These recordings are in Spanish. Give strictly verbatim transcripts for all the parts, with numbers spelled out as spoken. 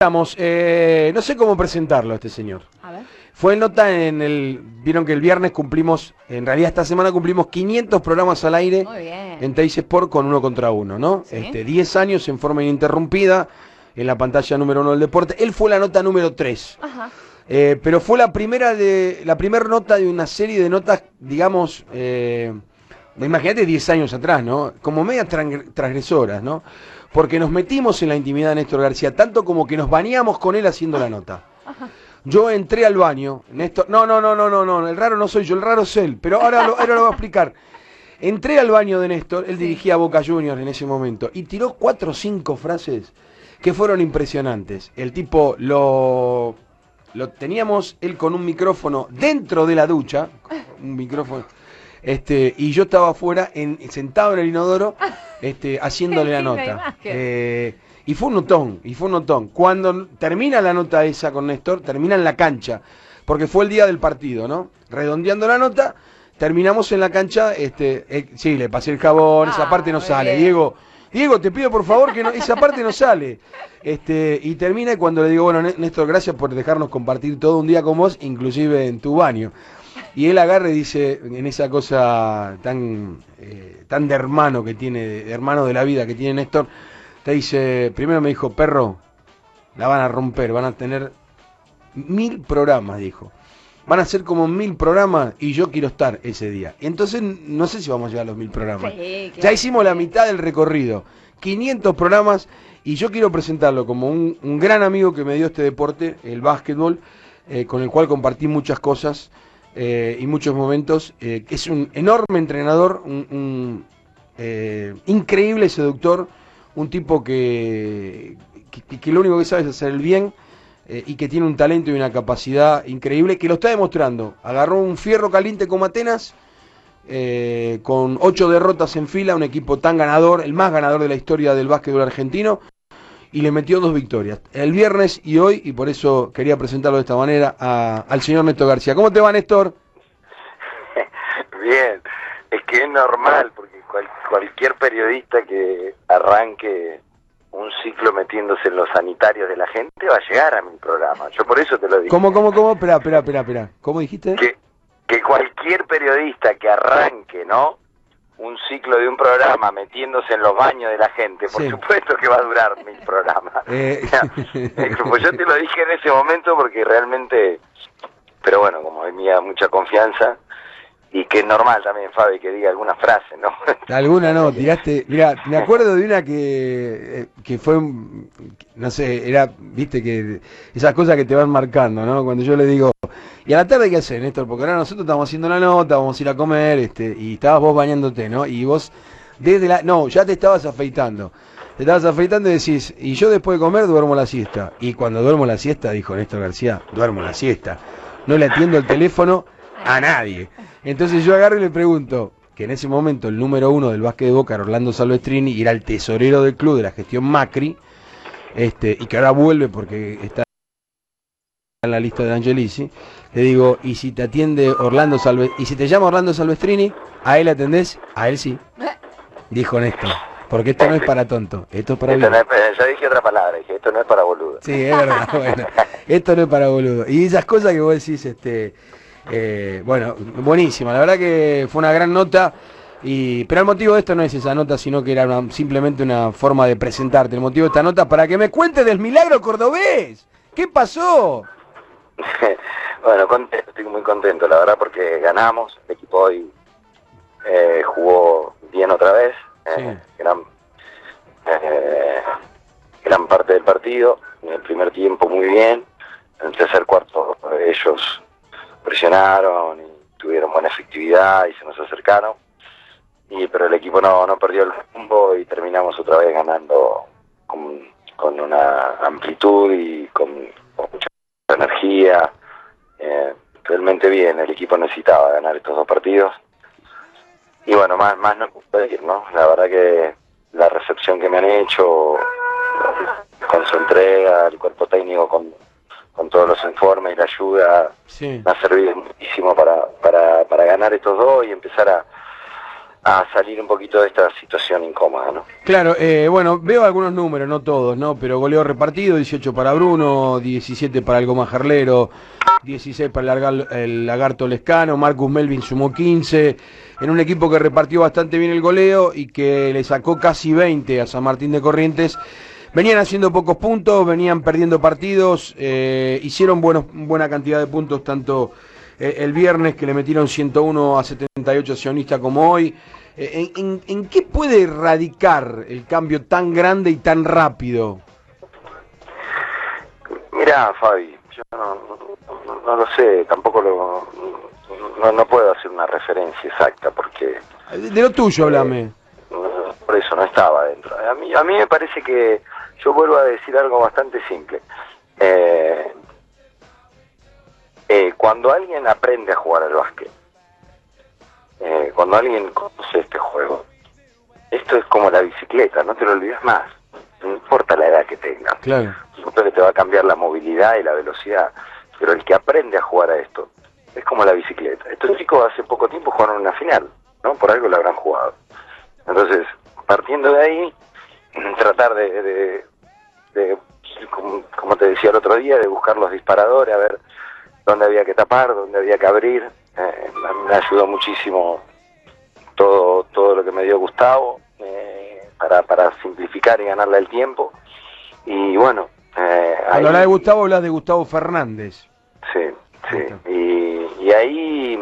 Estamos, eh, no sé cómo presentarlo a este señor. A ver. Fue nota en el... Vieron que el viernes cumplimos, en realidad esta semana cumplimos quinientos programas al aire. Muy bien. En Teis Sport con uno contra uno, ¿no? Sí. Este, diez años en forma ininterrumpida, en la pantalla número uno del deporte. Él fue la nota número tres. Ajá. Eh, pero fue la primera de la primera nota de una serie de notas, digamos, eh, imagínate diez años atrás, ¿no? Como medias transgresoras, ¿no? Porque nos metimos en la intimidad de Néstor García, tanto como que nos bañamos con él haciendo la nota. Ajá. Yo entré al baño, Néstor, no, no, no, no, no, no, el raro no soy yo, el raro es él, pero ahora lo, ahora lo voy a explicar. Entré al baño de Néstor, él Sí. dirigía a Boca Juniors en ese momento, y tiró cuatro o cinco frases que fueron impresionantes. El tipo lo... Lo teníamos él con un micrófono dentro de la ducha, un micrófono, este, y yo estaba afuera, en, sentado en el inodoro, este, haciéndole la Qué linda nota. imagen. Eh, y fue un notón, y fue un notón. Cuando termina la nota esa con Néstor, termina en la cancha, porque fue el día del partido, ¿no? Redondeando la nota, terminamos en la cancha, este, eh, sí, le pasé el jabón, Ah, esa parte no muy sale, bien. Diego. Diego, te pido por favor que no, esa parte no sale. Este, y termina cuando le digo, bueno, Néstor, gracias por dejarnos compartir todo un día con vos, inclusive en tu baño. Y él agarra y dice, en esa cosa tan, eh, tan de hermano que tiene, de hermano de la vida que tiene Néstor, te dice, primero me dijo, perro, la van a romper, van a tener mil programas, dijo. Van a ser como mil programas y yo quiero estar ese día. Y entonces no sé si vamos a llegar a los mil programas. Sí, claro. Ya hicimos la mitad del recorrido. quinientos programas y yo quiero presentarlo como un, un gran amigo que me dio este deporte, el básquetbol, eh, con el cual compartí muchas cosas eh, y muchos momentos. Eh, que es un enorme entrenador, un, un eh, increíble seductor, un tipo que, que, que lo único que sabe es hacer el bien. Eh, y que tiene un talento y una capacidad increíble, que lo está demostrando. Agarró un fierro caliente como Atenas, eh, con ocho derrotas en fila, un equipo tan ganador, el más ganador de la historia del básquetbol argentino, y le metió dos victorias, el viernes y hoy, y por eso quería presentarlo de esta manera a, al señor Néstor García. ¿Cómo te va, Néstor? Bien, es que es normal, porque cual, cualquier periodista que arranque un ciclo metiéndose en los sanitarios de la gente va a llegar a mi programa. Yo por eso te lo digo. ¿Cómo, cómo, cómo? Espera, espera, espera, espera. ¿Cómo dijiste? Que, que cualquier periodista que arranque, ¿no? Un ciclo de un programa metiéndose en los baños de la gente, por Sí. supuesto que va a durar mi programa. Eh... O sea, eh, pues yo te lo dije en ese momento porque realmente, pero bueno, como hay mía mucha confianza, y que es normal también, Fabi, que diga alguna frase, ¿no? Alguna no, tiraste, mira, me acuerdo de una que, eh, que fue, no sé, era, viste, que esas cosas que te van marcando, ¿no? Cuando yo le digo, ¿y a la tarde qué haces, Néstor? Porque ahora nosotros estamos haciendo la nota, vamos a ir a comer, este, y estabas vos bañándote, ¿no? Y vos, desde la, no, ya te estabas afeitando, te estabas afeitando y decís, y yo después de comer duermo la siesta. Y cuando duermo la siesta, dijo Néstor García, duermo la siesta, no le atiendo el teléfono a nadie. Entonces yo agarro y le pregunto, que en ese momento el número uno del básquet de Boca era Orlando Salvestrini y era el tesorero del club de la gestión Macri, este, y que ahora vuelve porque está en la lista de Angelici, le digo, y si te atiende Orlando Salve, y si te llama Orlando Salvestrini, ¿a él atendés? A él sí, dijo Néstor, porque esto no es para tonto, esto es para Esto bien. no es, ya dije otra palabra, dije, esto no es para boludo. Sí, es verdad, bueno, esto no es para boludo. Y esas cosas que vos decís, este, eh, bueno, buenísima, la verdad que fue una gran nota, y pero el motivo de esto no es esa nota, sino que era una, simplemente una forma de presentarte. El motivo de esta nota para que me cuentes del milagro cordobés. ¿Qué pasó? Bueno, contento, estoy muy contento, la verdad, porque ganamos, el equipo hoy eh, jugó bien otra vez, eh, Sí. gran, eh, gran parte del partido, en el primer tiempo muy bien, en el tercer cuarto ellos presionaron y tuvieron buena efectividad y se nos acercaron, y pero el equipo no, no perdió el rumbo y terminamos otra vez ganando con, con una amplitud y con, con mucha energía, eh, realmente bien. El equipo necesitaba ganar estos dos partidos y bueno, más más no puedo decir, ¿no? La verdad que la recepción que me han hecho con su entrega, el cuerpo técnico con, con todos los informes y la ayuda, Sí. me ha servido muchísimo para, para, para ganar estos dos y empezar a, a salir un poquito de esta situación incómoda, ¿no? Claro, eh, bueno, veo algunos números, no todos, ¿no? Pero goleo repartido, dieciocho para Bruno, diecisiete para el Goma Jarlero, dieciséis para el, Largal- el Lagarto Lescano, Marcus Melvin sumó quince, en un equipo que repartió bastante bien el goleo y que le sacó casi veinte a San Martín de Corrientes. Venían haciendo pocos puntos, venían perdiendo partidos, eh, hicieron buenos, buena cantidad de puntos tanto eh, el viernes que le metieron ciento uno a setenta y ocho a Sionista como hoy. Eh, ¿En, en, en qué puede radicar el cambio tan grande y tan rápido? Mirá, Fabi, yo no, no, no lo sé, tampoco lo, no, no puedo hacer una referencia exacta porque... De lo tuyo, háblame. Eh, por eso no estaba dentro. A mí, a mí me parece que yo vuelvo a decir algo bastante simple. Eh, eh, cuando alguien aprende a jugar al básquet, eh, cuando alguien conoce este juego, esto es como la bicicleta, no te lo olvides más. No importa la edad que tengas. Claro. Siempre que te va a cambiar la movilidad y la velocidad. Pero el que aprende a jugar a esto, es como la bicicleta. Estos chicos hace poco tiempo jugaron una final, ¿no? Por algo lo habrán jugado. Entonces, partiendo de ahí, tratar de, de, de como, como te decía el otro día, de buscar los disparadores, a ver dónde había que tapar, dónde había que abrir. Eh, a mí me ayudó muchísimo todo, todo lo que me dio Gustavo, eh, para, para simplificar y ganarle el tiempo. Y bueno, eh, Cuando ahí, hablas de Gustavo, hablas de Gustavo Fernández. Sí, sí. Y, y ahí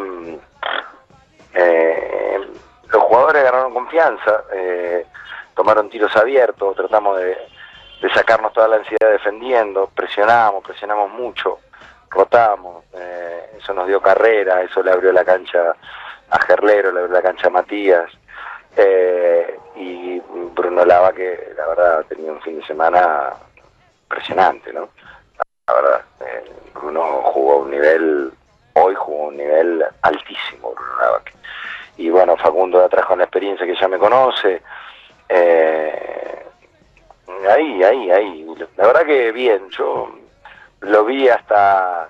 eh, los jugadores agarraron confianza, eh, tomaron tiros abiertos, tratamos de, de sacarnos toda la ansiedad defendiendo, presionamos, presionamos mucho, rotamos, eh, eso nos dio carrera, eso le abrió la cancha a Gerlero, le abrió la cancha a Matías, eh, y Bruno Lava, que la verdad tenía un fin de semana impresionante, ¿no? La verdad, eh, Bruno jugó a un nivel, hoy jugó a un nivel altísimo, Bruno Lava. Y bueno, Facundo de atrás con la experiencia que ya me conoce, eh, ahí, ahí, ahí, la verdad que bien, yo lo vi hasta,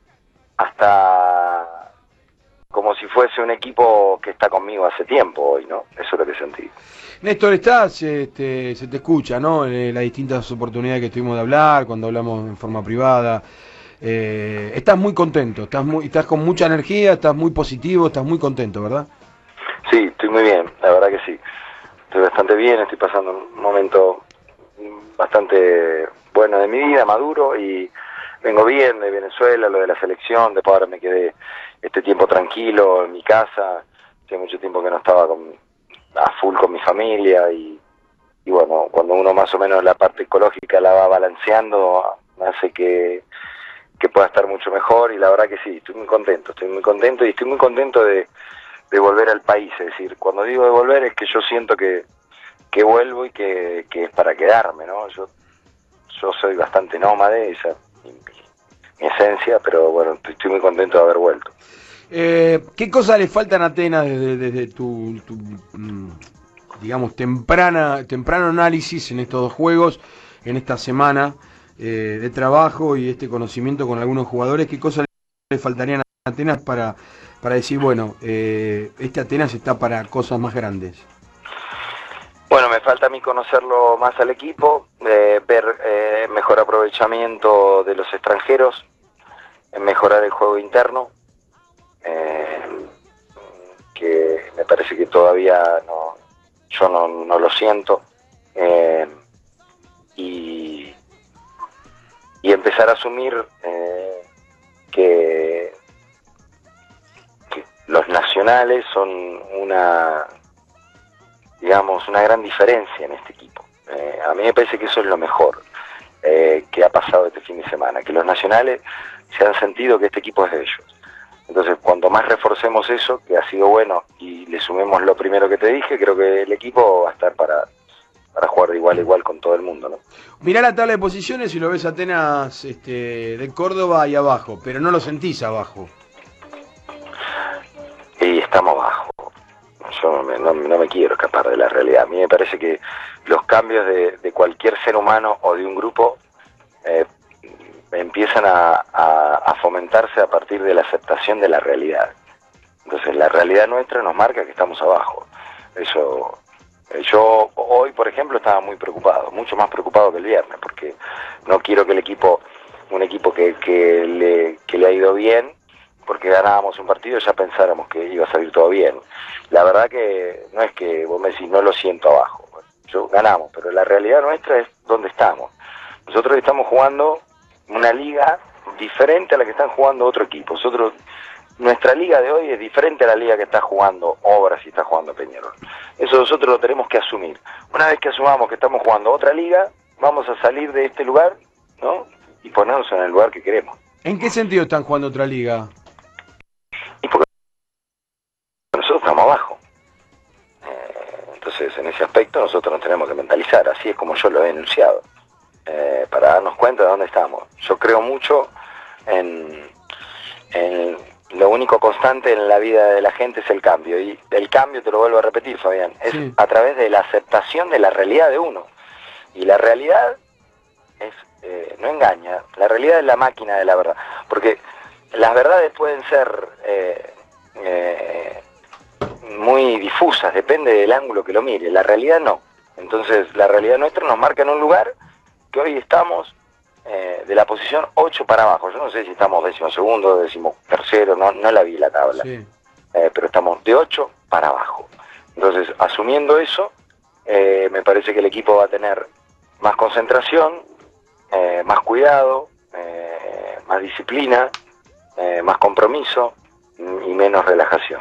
hasta como si fuese un equipo que está conmigo hace tiempo hoy, ¿no? Eso es lo que sentí. Néstor, estás, este, se te escucha, ¿no? En las distintas oportunidades que tuvimos de hablar, cuando hablamos en forma privada. Eh, estás muy contento, estás, muy, estás con mucha energía, estás muy positivo, estás muy contento, ¿verdad? Sí, estoy muy bien, la verdad que sí. Estoy bastante bien, estoy pasando un momento bastante bueno de mi vida, maduro, y vengo bien de Venezuela, lo de la selección, después ahora me quedé este tiempo tranquilo en mi casa, hace mucho tiempo que no estaba con, a full con mi familia, y, y bueno, cuando uno más o menos la parte ecológica la va balanceando, hace que, que pueda estar mucho mejor, y la verdad que sí, estoy muy contento, estoy muy contento, y estoy muy contento de, de volver al país, es decir, cuando digo de volver es que yo siento que, que vuelvo y que, que es para quedarme, ¿no? Yo, yo soy bastante nómade, esa es mi, mi esencia, pero bueno, estoy, estoy muy contento de haber vuelto. Eh, ¿Qué cosas le faltan a Atenas desde, desde tu, tu, digamos, temprana, temprano análisis en estos dos juegos, en esta semana eh, de trabajo y este conocimiento con algunos jugadores? ¿Qué cosas le faltarían a Atenas para, para decir, bueno, eh, este Atenas está para cosas más grandes? Bueno, me falta a mí conocerlo más al equipo, eh, ver eh, mejor aprovechamiento de los extranjeros, mejorar el juego interno, eh, que me parece que todavía no, yo no, no lo siento, eh, y, y empezar a asumir eh, que, que los nacionales son una, digamos, una gran diferencia en este equipo. Eh, a mí me parece que eso es lo mejor eh, que ha pasado este fin de semana, que los nacionales se han sentido que este equipo es de ellos. Entonces, cuanto más reforcemos eso, que ha sido bueno, y le sumemos lo primero que te dije, creo que el equipo va a estar para, para jugar de igual a igual con todo el mundo, ¿no? Mirá la tabla de posiciones y lo ves Atenas este, de Córdoba ahí abajo, pero no lo sentís abajo. Y estamos abajo. Yo no me, no, no me quiero escapar de la realidad. A mí me parece que los cambios de, de cualquier ser humano o de un grupo eh, empiezan a, a, a fomentarse a partir de la aceptación de la realidad. Entonces la realidad nuestra nos marca que estamos abajo. Eso, eh, yo hoy, por ejemplo, estaba muy preocupado, mucho más preocupado que el viernes, porque no quiero que el equipo, un equipo que, que, le, que le ha ido bien, porque ganábamos un partido, ya pensáramos que iba a salir todo bien. La verdad que no es que vos me decís, no lo siento abajo. Yo ganamos, pero la realidad nuestra es donde estamos. Nosotros estamos jugando una liga diferente a la que están jugando otro equipo. Nosotros, nuestra liga de hoy es diferente a la liga que está jugando Obras y está jugando Peñarol. Eso nosotros lo tenemos que asumir. Una vez que asumamos que estamos jugando otra liga, vamos a salir de este lugar, ¿no? Y ponernos en el lugar que queremos. ¿En qué sentido están jugando otra liga? Y porque nosotros estamos abajo. Eh, entonces, en ese aspecto nosotros nos tenemos que mentalizar. Así es como yo lo he denunciado. Eh, para darnos cuenta de dónde estamos. Yo creo mucho en, en lo único constante en la vida de la gente es el cambio, y el cambio, te lo vuelvo a repetir, Fabián, es sí. a través de la aceptación de la realidad de uno, y la realidad es eh, no engaña, la realidad es la máquina de la verdad, porque las verdades pueden ser eh, eh, muy difusas, depende del ángulo que lo mire, la realidad no. Entonces la realidad nuestra nos marca en un lugar que hoy estamos eh, de la posición ocho para abajo. Yo no sé si estamos décimo segundo, décimo tercero, no, no la vi la tabla. Sí. Eh, pero estamos de ocho para abajo. Entonces, asumiendo eso, eh, me parece que el equipo va a tener más concentración, eh, más cuidado, eh, más disciplina, eh, más compromiso y menos relajación.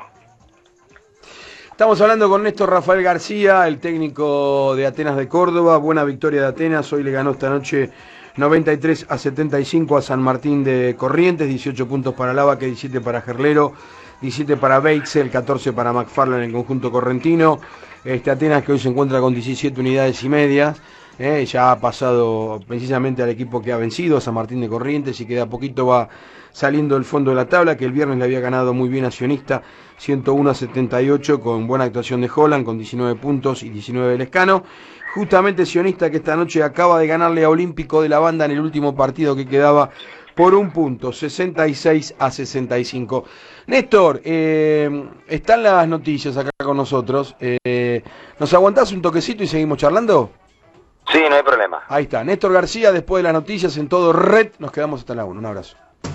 Estamos hablando con Néstor Rafael García, el técnico de Atenas de Córdoba. Buena victoria de Atenas, hoy le ganó esta noche noventa y tres a setenta y cinco a San Martín de Corrientes, dieciocho puntos para Lavaque, diecisiete para Gerlero, diecisiete para Beixel, catorce para McFarland en el conjunto correntino. Este Atenas que hoy se encuentra con diecisiete unidades y medias, eh, ya ha pasado precisamente al equipo que ha vencido, a San Martín de Corrientes, y que de a poquito va saliendo del fondo de la tabla, que el viernes le había ganado muy bien a Sionista, ciento uno a setenta y ocho, con buena actuación de Holland, con diecinueve puntos y diecinueve de Lescano. Justamente Sionista que esta noche acaba de ganarle a Olímpico de la Banda en el último partido que quedaba por un punto, sesenta y seis a sesenta y cinco. Néstor, eh, están las noticias acá con nosotros. Eh, ¿Nos aguantás un toquecito y seguimos charlando? Sí, no hay problema. Ahí está, Néstor García, después de las noticias en todo Red, nos quedamos hasta la una. Un abrazo.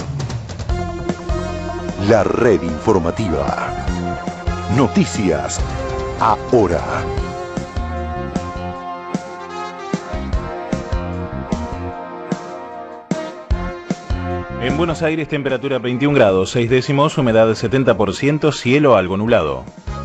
La red informativa. Noticias ahora. En Buenos Aires, temperatura veintiún grados, seis décimos, humedad setenta por ciento, cielo algo nublado.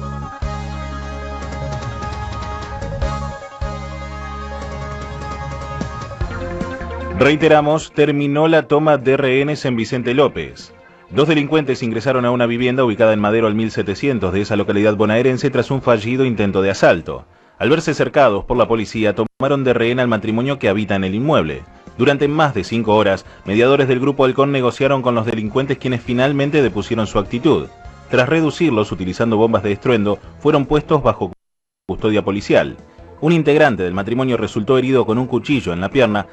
Reiteramos, terminó la toma de rehenes en Vicente López. Dos delincuentes ingresaron a una vivienda ubicada en Madero al mil setecientos de esa localidad bonaerense tras un fallido intento de asalto. Al verse cercados por la policía, tomaron de rehén al matrimonio que habita en el inmueble. Durante más de cinco horas, mediadores del Grupo Halcón negociaron con los delincuentes, quienes finalmente depusieron su actitud. Tras reducirlos utilizando bombas de estruendo, fueron puestos bajo custodia policial. Un integrante del matrimonio resultó herido con un cuchillo en la pierna,